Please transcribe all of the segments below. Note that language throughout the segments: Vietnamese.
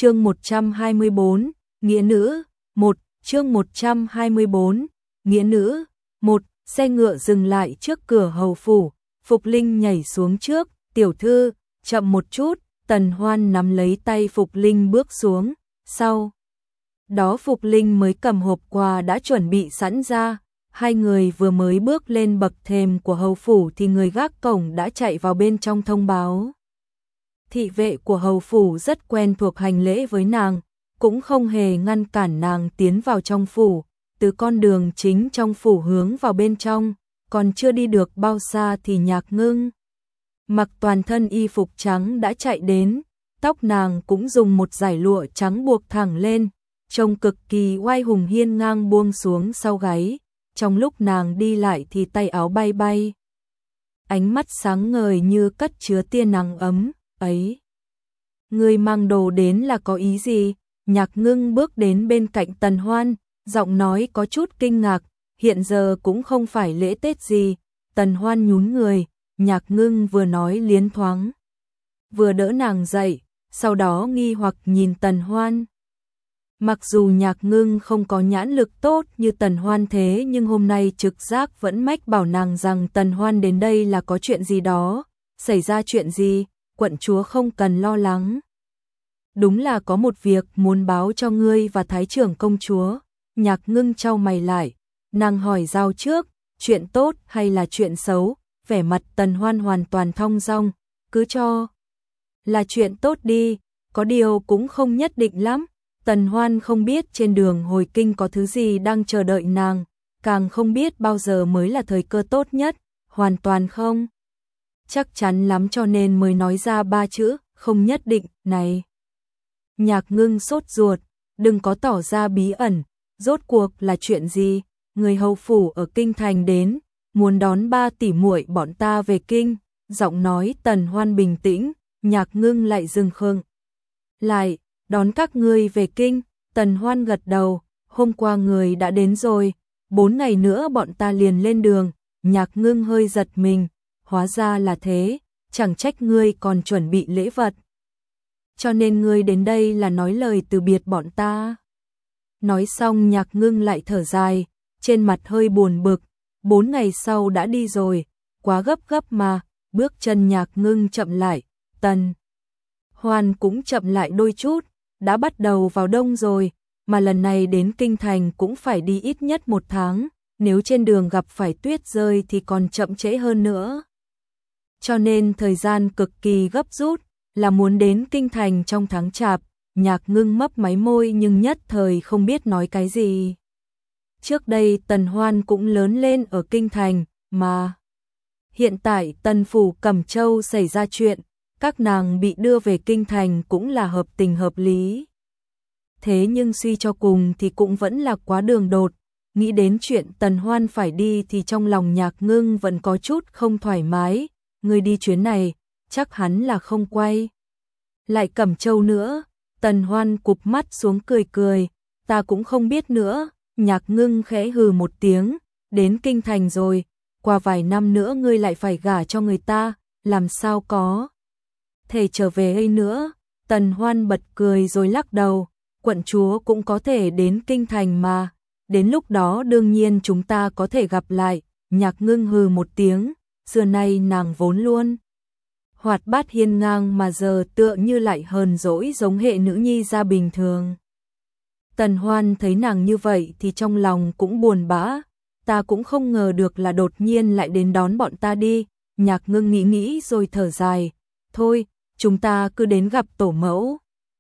Chương 124, Nghĩa nữ, 1, chương 124, Nghĩa nữ, 1, xe ngựa dừng lại trước cửa hầu phủ, Phục Linh nhảy xuống trước, tiểu thư, chậm một chút, Tần Hoan nắm lấy tay Phục Linh bước xuống, sau đó Phục Linh mới cầm hộp quà đã chuẩn bị sẵn ra, hai người vừa mới bước lên bậc thềm của hầu phủ thì người gác cổng đã chạy vào bên trong thông báo. Thị vệ của hầu phủ rất quen thuộc hành lễ với nàng, cũng không hề ngăn cản nàng tiến vào trong phủ, từ con đường chính trong phủ hướng vào bên trong, còn chưa đi được bao xa thì Nhạc Ngưng mặc toàn thân y phục trắng đã chạy đến, tóc nàng cũng dùng một dải lụa trắng buộc thẳng lên, trông cực kỳ oai hùng hiên ngang buông xuống sau gáy, trong lúc nàng đi lại thì tay áo bay bay. Ánh mắt sáng ngời như cất chứa tia nắng ấm, ấy. Người mang đồ đến là có ý gì? Nhạc Ngưng bước đến bên cạnh Tần Hoan, giọng nói có chút kinh ngạc, hiện giờ cũng không phải lễ Tết gì. Tần Hoan nhún người, Nhạc Ngưng vừa nói liến thoáng, vừa đỡ nàng dậy, sau đó nghi hoặc nhìn Tần Hoan. Mặc dù Nhạc Ngưng không có nhãn lực tốt như Tần Hoan thế nhưng hôm nay trực giác vẫn mách bảo nàng rằng Tần Hoan đến đây là có chuyện gì đó, xảy ra chuyện gì, quận chúa không cần lo lắng. Đúng là có một việc muốn báo cho ngươi và Thái trưởng công chúa. Nhạc Ngưng chau mày lại, nàng hỏi giao trước, chuyện tốt hay là chuyện xấu, vẻ mặt Tần Hoan hoàn toàn thong dong, cứ cho là chuyện tốt đi, có điều cũng không nhất định lắm. Tần Hoan không biết trên đường hồi kinh có thứ gì đang chờ đợi nàng, càng không biết bao giờ mới là thời cơ tốt nhất, hoàn toàn không chắc chắn lắm cho nên mới nói ra ba chữ, không nhất định, này. Nhạc Ngưng sốt ruột, đừng có tỏ ra bí ẩn, rốt cuộc là chuyện gì, người hầu phủ ở kinh thành đến, muốn đón ba tỷ muội bọn ta về kinh, giọng nói Tần Hoan bình tĩnh, Nhạc Ngưng lại dừng khựng. Lại, đón các ngươi về kinh, Tần Hoan gật đầu, hôm qua người đã đến rồi, 4 ngày nữa bọn ta liền lên đường. Nhạc Ngưng hơi giật mình, hóa ra là thế, chẳng trách ngươi còn chuẩn bị lễ vật. Cho nên ngươi đến đây là nói lời từ biệt bọn ta. Nói xong Nhạc Ngưng lại thở dài, trên mặt hơi buồn bực, 4 ngày sau đã đi rồi, quá gấp mà, bước chân Nhạc Ngưng chậm lại, Tần Hoan cũng chậm lại đôi chút, đã bắt đầu vào đông rồi, mà lần này đến kinh thành cũng phải đi ít nhất 1 tháng, nếu trên đường gặp phải tuyết rơi thì còn chậm trễ hơn nữa. Cho nên thời gian cực kỳ gấp rút, là muốn đến kinh thành trong tháng Chạp. Nhạc Ngưng mấp máy môi nhưng nhất thời không biết nói cái gì. Trước đây Tần Hoan cũng lớn lên ở kinh thành, mà hiện tại Tần phủ Cẩm Châu xảy ra chuyện, các nàng bị đưa về kinh thành cũng là hợp tình hợp lý. Thế nhưng suy cho cùng thì cũng vẫn là quá đường đột, nghĩ đến chuyện Tần Hoan phải đi thì trong lòng Nhạc Ngưng vẫn có chút không thoải mái, người đi chuyến này, chắc hắn là không quay lại Cẩm Châu nữa. Tần Hoan cụp mắt xuống cười cười, ta cũng không biết nữa. Nhạc Ngưng khẽ hừ một tiếng, đến kinh thành rồi, qua vài năm nữa ngươi lại phải gả cho người ta, làm sao có thể trở về ấy nữa. Tần Hoan bật cười rồi lắc đầu, quận chúa cũng có thể đến kinh thành mà, đến lúc đó đương nhiên chúng ta có thể gặp lại. Nhạc Ngưng hừ một tiếng, xưa nay nàng vốn luôn hoạt bát hiên ngang mà giờ tựa như lại hờn dỗi giống hệ nữ nhi gia bình thường. Tần Hoan thấy nàng như vậy thì trong lòng cũng buồn bã, ta cũng không ngờ được là đột nhiên lại đến đón bọn ta đi. Nhạc Ngưng nghĩ rồi thở dài, thôi, chúng ta cứ đến gặp tổ mẫu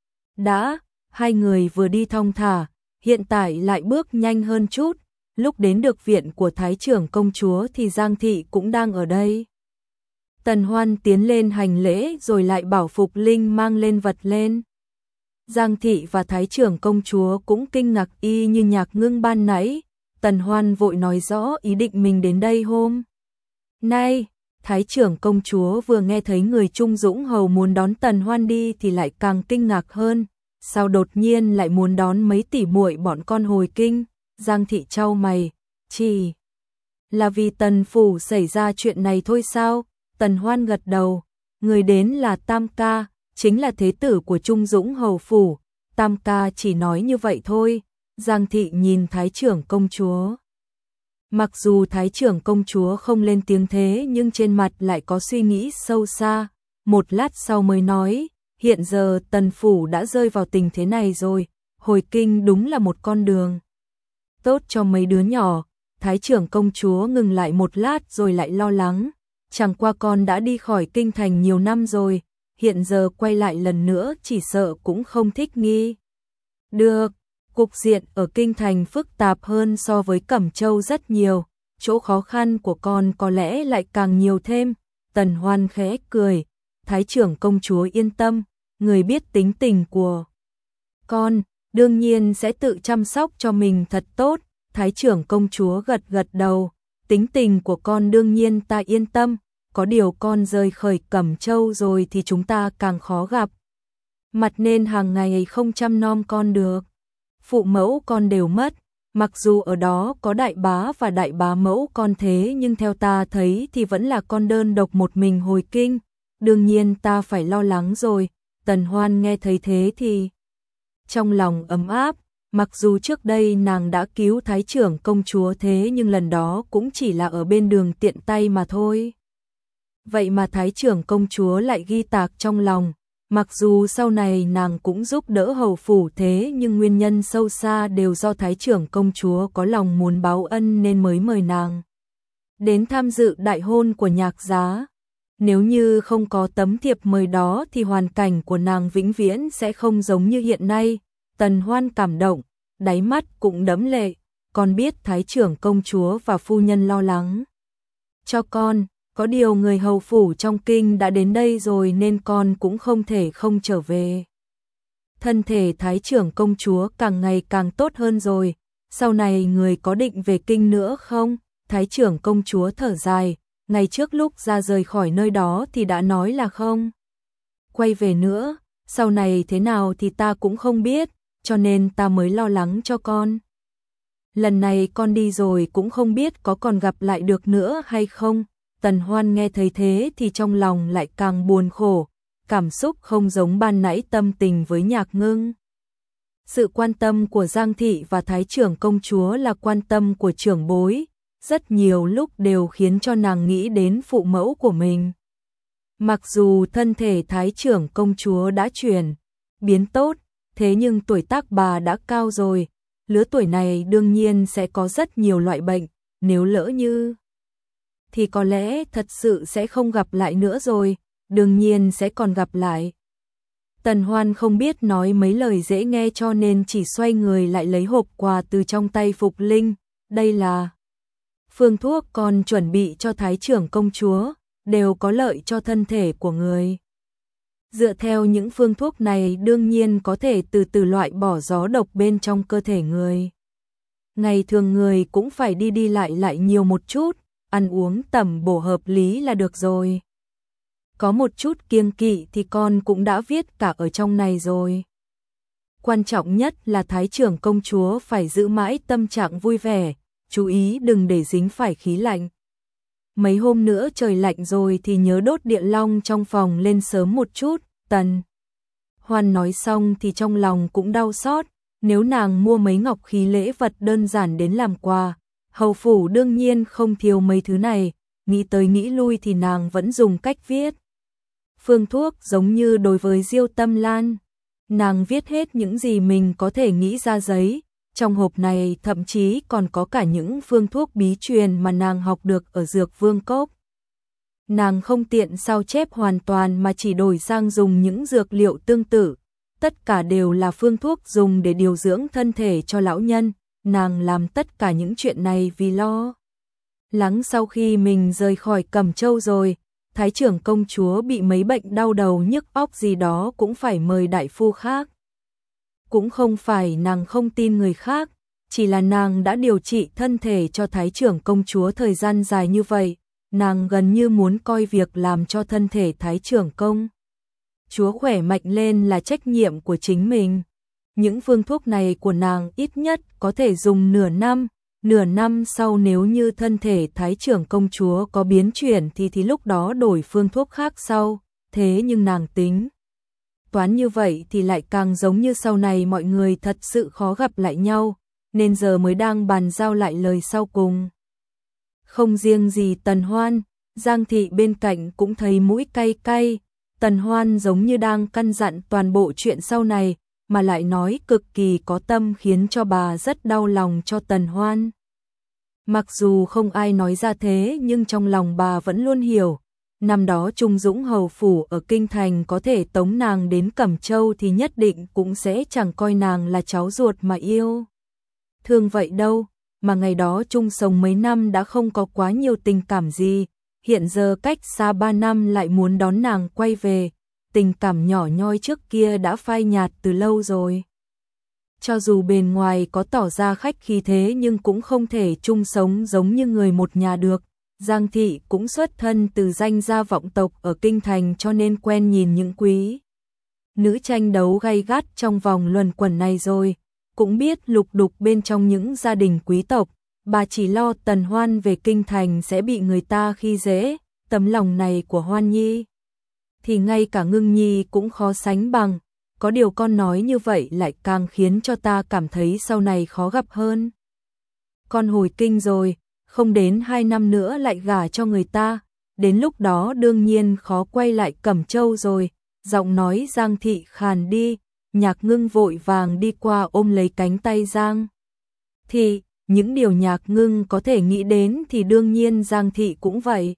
đã. Hai người vừa đi thong thả, hiện tại lại bước nhanh hơn chút, lúc đến được viện của Thái trưởng công chúa thì Giang thị cũng đang ở đây. Tần Hoan tiến lên hành lễ rồi lại bảo Phục Linh mang lên vật lên. Giang thị và Thái trưởng công chúa cũng kinh ngạc y như Nhạc Ngưng ban nãy. Tần Hoan vội nói rõ ý định mình đến đây hôm nay. Thái trưởng công chúa vừa nghe thấy người Trung Dũng hầu muốn đón Tần Hoan đi thì lại càng kinh ngạc hơn, sao đột nhiên lại muốn đón mấy tỷ muội bọn con hồi kinh. Giang thị chau mày, chỉ là vì Tần phủ xảy ra chuyện này thôi sao? Tần Hoan gật đầu, người đến là Tam ca, chính là thế tử của Trung Dũng hầu phủ, Tam ca chỉ nói như vậy thôi. Giang thị nhìn Thái trưởng công chúa. Mặc dù Thái trưởng công chúa không lên tiếng thế nhưng trên mặt lại có suy nghĩ sâu xa. Một lát sau mới nói, hiện giờ Tần phủ đã rơi vào tình thế này rồi, hồi kinh đúng là một con đường tốt cho mấy đứa nhỏ. Thái trưởng công chúa ngừng lại một lát rồi lại lo lắng, chẳng qua con đã đi khỏi kinh thành nhiều năm rồi, hiện giờ quay lại lần nữa chỉ sợ cũng không thích nghi được. Cục diện ở kinh thành phức tạp hơn so với Cẩm Châu rất nhiều, chỗ khó khăn của con có lẽ lại càng nhiều thêm. Tần Hoan khẽ cười, Thái trưởng công chúa yên tâm, người biết tính tình của con, đương nhiên sẽ tự chăm sóc cho mình thật tốt. Thái trưởng công chúa gật gật đầu, tính tình của con đương nhiên ta yên tâm, có điều con rời khỏi Cẩm Châu rồi thì chúng ta càng khó gặp mặt nên hàng ngày không chăm nom con được. Phụ mẫu con đều mất, mặc dù ở đó có đại bá và đại bá mẫu con thế nhưng theo ta thấy thì vẫn là con đơn độc một mình hồi kinh, đương nhiên ta phải lo lắng rồi. Tần Hoan nghe thấy thế thì trong lòng ấm áp, mặc dù trước đây nàng đã cứu Thái trưởng công chúa thế nhưng lần đó cũng chỉ là ở bên đường tiện tay mà thôi. Vậy mà Thái trưởng công chúa lại ghi tạc trong lòng. Mặc dù sau này nàng cũng giúp đỡ hầu phủ thế nhưng nguyên nhân sâu xa đều do Thái trưởng công chúa có lòng muốn báo ân nên mới mời nàng đến tham dự đại hôn của Nhạc Giá. Nếu như không có tấm thiệp mời đó thì hoàn cảnh của nàng vĩnh viễn sẽ không giống như hiện nay. Tần Hoan cảm động, đáy mắt cũng đẫm lệ, con biết Thái trưởng công chúa và phu nhân lo lắng cho con. Có điều người hầu phủ trong kinh đã đến đây rồi nên con cũng không thể không trở về. Thân thể Thái trưởng công chúa càng ngày càng tốt hơn rồi, sau này người có định về kinh nữa không? Thái trưởng công chúa thở dài, ngày trước lúc ra rời khỏi nơi đó thì đã nói là không quay về nữa, sau này thế nào thì ta cũng không biết, cho nên ta mới lo lắng cho con. Lần này con đi rồi cũng không biết có còn gặp lại được nữa hay không. Tần Hoan nghe thấy thế thì trong lòng lại càng buồn khổ, cảm xúc không giống ban nãy tâm tình với Nhạc Ngưng. Sự quan tâm của Giang thị và Thái trưởng công chúa là quan tâm của trưởng bối, rất nhiều lúc đều khiến cho nàng nghĩ đến phụ mẫu của mình. Mặc dù thân thể Thái trưởng công chúa đã chuyển biến tốt, thế nhưng tuổi tác bà đã cao rồi, lứa tuổi này đương nhiên sẽ có rất nhiều loại bệnh, nếu lỡ như thì có lẽ thật sự sẽ không gặp lại nữa rồi, đương nhiên sẽ còn gặp lại. Tần Hoan không biết nói mấy lời dễ nghe cho nên chỉ xoay người lại lấy hộp quà từ trong tay Phục Linh, đây là phương thuốc con chuẩn bị cho Thái trưởng công chúa, đều có lợi cho thân thể của người. Dựa theo những phương thuốc này đương nhiên có thể từ từ loại bỏ gió độc bên trong cơ thể người. Ngày thường người cũng phải đi đi lại nhiều một chút, ăn uống tầm bổ hợp lý là được rồi. Có một chút kiêng kỵ thì con cũng đã viết cả ở trong này rồi. Quan trọng nhất là Thái trưởng công chúa phải giữ mãi tâm trạng vui vẻ, chú ý đừng để dính phải khí lạnh. Mấy hôm nữa trời lạnh rồi thì nhớ đốt điện long trong phòng lên sớm một chút. Tần Hoan nói xong thì trong lòng cũng đau xót, nếu nàng mua mấy ngọc khí lễ vật đơn giản đến làm quà, hầu phủ đương nhiên không thiếu mấy thứ này, nghĩ tới nghĩ lui thì nàng vẫn dùng cách viết phương thuốc giống như đối với Diêu Tâm Lan. Nàng viết hết những gì mình có thể nghĩ ra giấy, trong hộp này thậm chí còn có cả những phương thuốc bí truyền mà nàng học được ở Dược Vương Cốc. Nàng không tiện sao chép hoàn toàn mà chỉ đổi sang dùng những dược liệu tương tự, tất cả đều là phương thuốc dùng để điều dưỡng thân thể cho lão nhân. Nàng làm tất cả những chuyện này vì lo lắng sau khi mình rời khỏi Cẩm Châu rồi, Thái trưởng công chúa bị mấy bệnh đau đầu nhức óc gì đó cũng phải mời đại phu khác. Cũng không phải nàng không tin người khác, chỉ là nàng đã điều trị thân thể cho Thái trưởng công chúa thời gian dài như vậy, nàng gần như muốn coi việc làm cho thân thể Thái trưởng công chúa khỏe mạnh lên là trách nhiệm của chính mình. Những phương thuốc này của nàng ít nhất có thể dùng nửa năm sau nếu như thân thể Thái trưởng công chúa có biến chuyển thì lúc đó đổi phương thuốc khác sau, thế nhưng nàng tính toán như vậy thì lại càng giống như sau này mọi người thật sự khó gặp lại nhau, nên giờ mới đang bàn giao lại lời sau cùng. Không riêng gì Tần Hoan, Giang Thị bên cạnh cũng thấy mũi cay cay, Tần Hoan giống như đang căn dặn toàn bộ chuyện sau này, mà lại nói cực kỳ có tâm khiến cho bà rất đau lòng cho Tần Hoan. Mặc dù không ai nói ra thế nhưng trong lòng bà vẫn luôn hiểu, năm đó Trung Dũng hầu phủ ở Kinh Thành có thể tống nàng đến Cẩm Châu thì nhất định cũng sẽ chẳng coi nàng là cháu ruột mà yêu. Thương vậy đâu, mà ngày đó chung sống mấy năm đã không có quá nhiều tình cảm gì, hiện giờ cách xa 3 năm lại muốn đón nàng quay về, tình cảm nhỏ nhoi trước kia đã phai nhạt từ lâu rồi. Cho dù bên ngoài có tỏ ra khách khí thế nhưng cũng không thể chung sống giống như người một nhà được. Giang Thị cũng xuất thân từ danh gia vọng tộc ở Kinh Thành cho nên quen nhìn những quý nữ tranh đấu gay gắt trong vòng luẩn quẩn này rồi, cũng biết lục đục bên trong những gia đình quý tộc, bà chỉ lo Tần Hoan về Kinh Thành sẽ bị người ta khi dễ, tấm lòng này của Hoan Nhi thì ngay cả Ngưng Nhi cũng khó sánh bằng, có điều con nói như vậy lại càng khiến cho ta cảm thấy sau này khó gặp hơn. Con hồi kinh rồi, không đến 2 năm nữa lại gả cho người ta, đến lúc đó đương nhiên khó quay lại Cẩm Châu rồi, giọng nói Giang Thị khàn đi, Nhạc Ngưng vội vàng đi qua ôm lấy cánh tay Giang Thị, những điều Nhạc Ngưng có thể nghĩ đến thì đương nhiên Giang Thị cũng vậy.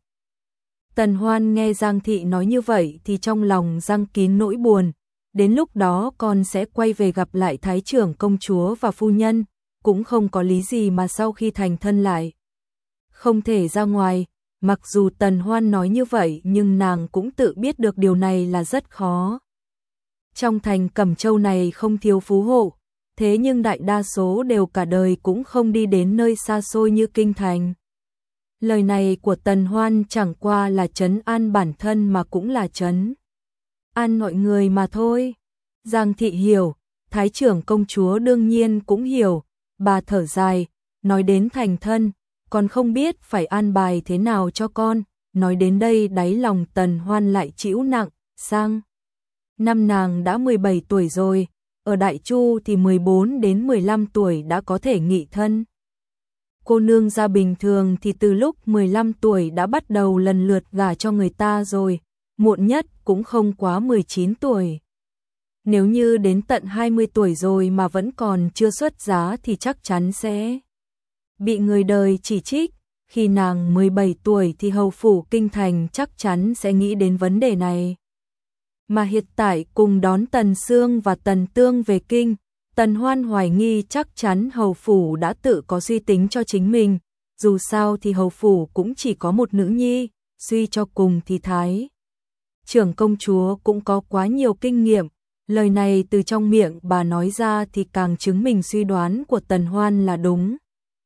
Tần Hoan nghe Giang Thị nói như vậy thì trong lòng giăng kín nỗi buồn, đến lúc đó con sẽ quay về gặp lại Thái trưởng công chúa và phu nhân, cũng không có lý gì mà sau khi thành thân lại không thể ra ngoài. Mặc dù Tần Hoan nói như vậy nhưng nàng cũng tự biết được điều này là rất khó. Trong thành Cẩm Châu này không thiếu phú hộ, thế nhưng đại đa số đều cả đời cũng không đi đến nơi xa xôi như Kinh Thành. Lời này của Tần Hoan chẳng qua là trấn an bản thân mà cũng là trấn an mọi người mà thôi. Giang Thị hiểu, Thái trưởng công chúa đương nhiên cũng hiểu, bà thở dài, nói đến thành thân, con không biết phải an bài thế nào cho con, nói đến đây đáy lòng Tần Hoan lại chịu nặng, sang năm nàng đã 17 tuổi rồi, ở Đại Chu thì 14 đến 15 tuổi đã có thể nghị thân. Cô nương gia bình thường thì từ lúc 15 tuổi đã bắt đầu lần lượt gả cho người ta rồi, muộn nhất cũng không quá 19 tuổi. Nếu như đến tận 20 tuổi rồi mà vẫn còn chưa xuất giá thì chắc chắn sẽ bị người đời chỉ trích, khi nàng 17 tuổi thì hầu phủ Kinh Thành chắc chắn sẽ nghĩ đến vấn đề này. Mà hiện tại cùng đón Tần Sương và Tần Tương về kinh, Tần Hoan hoài nghi chắc chắn hầu phủ đã tự có suy tính cho chính mình, dù sao thì hầu phủ cũng chỉ có một nữ nhi, suy cho cùng thì Thái trưởng công chúa cũng có quá nhiều kinh nghiệm, lời này từ trong miệng bà nói ra thì càng chứng minh suy đoán của Tần Hoan là đúng.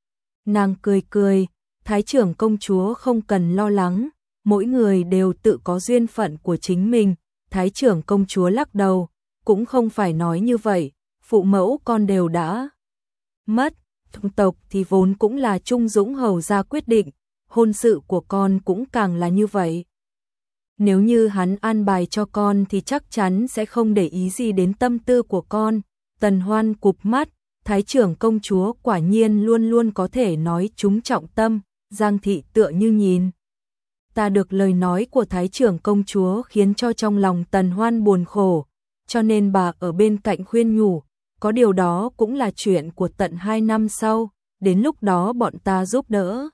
Nàng cười cười, Thái trưởng công chúa không cần lo lắng, mỗi người đều tự có duyên phận của chính mình. Thái trưởng công chúa lắc đầu, cũng không phải nói như vậy, phụ mẫu con đều đã mất, thông tộc thì vốn cũng là Trung Dũng hầu ra quyết định, hôn sự của con cũng càng là như vậy. Nếu như hắn an bài cho con thì chắc chắn sẽ không để ý gì đến tâm tư của con. Tần Hoan cụp mắt, Thái trưởng công chúa quả nhiên luôn luôn có thể nói trúng trọng tâm, Giang Thị tựa như nhìn ta được lời nói của Thái trưởng công chúa khiến cho trong lòng Tần Hoan buồn khổ, cho nên bà ở bên cạnh khuyên nhủ, có điều đó cũng là chuyện của tận 2 năm sau, đến lúc đó bọn ta giúp đỡ.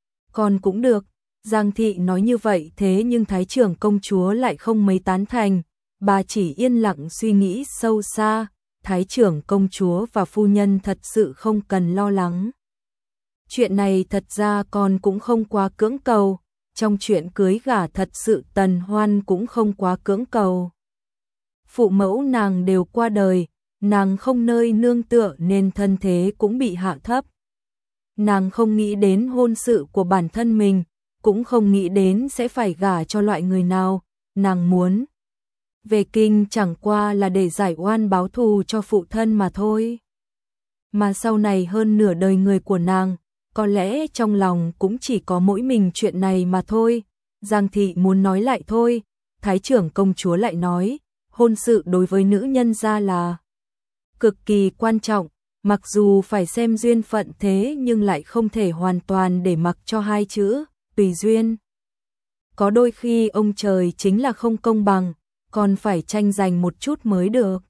Còn cũng được, Giang Thị nói như vậy thế nhưng Thái trưởng công chúa lại không mấy tán thành, bà chỉ yên lặng suy nghĩ sâu xa, Thái trưởng công chúa và phu nhân thật sự không cần lo lắng. Chuyện này thật ra con cũng không quá cưỡng cầu. Trong chuyện cưới gả thật sự Tần Hoan cũng không quá cưỡng cầu. Phụ mẫu nàng đều qua đời, nàng không nơi nương tựa nên thân thế cũng bị hạ thấp. Nàng không nghĩ đến hôn sự của bản thân mình, cũng không nghĩ đến sẽ phải gả cho loại người nào, nàng muốn về kinh chẳng qua là để giải oan báo thù cho phụ thân mà thôi. Mà sau này hơn nửa đời người của nàng, có lẽ trong lòng cũng chỉ có mỗi mình chuyện này mà thôi. Giang Thị muốn nói lại thôi, Thái trưởng công chúa lại nói, hôn sự đối với nữ nhân gia là cực kỳ quan trọng, mặc dù phải xem duyên phận thế nhưng lại không thể hoàn toàn để mặc cho hai chữ tùy duyên. Có đôi khi ông trời chính là không công bằng, còn phải tranh giành một chút mới được.